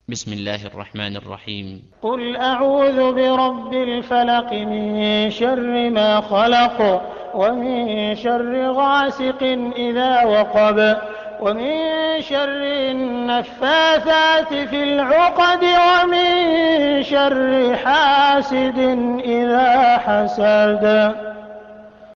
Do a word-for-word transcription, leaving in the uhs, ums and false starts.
بسم الله الرحمن الرحيم. قل أعوذ برب الفلق من شر ما خلق ومن شر غاسق إذا وقب ومن شر النفاثات في العقد ومن شر حاسد إذا حسد.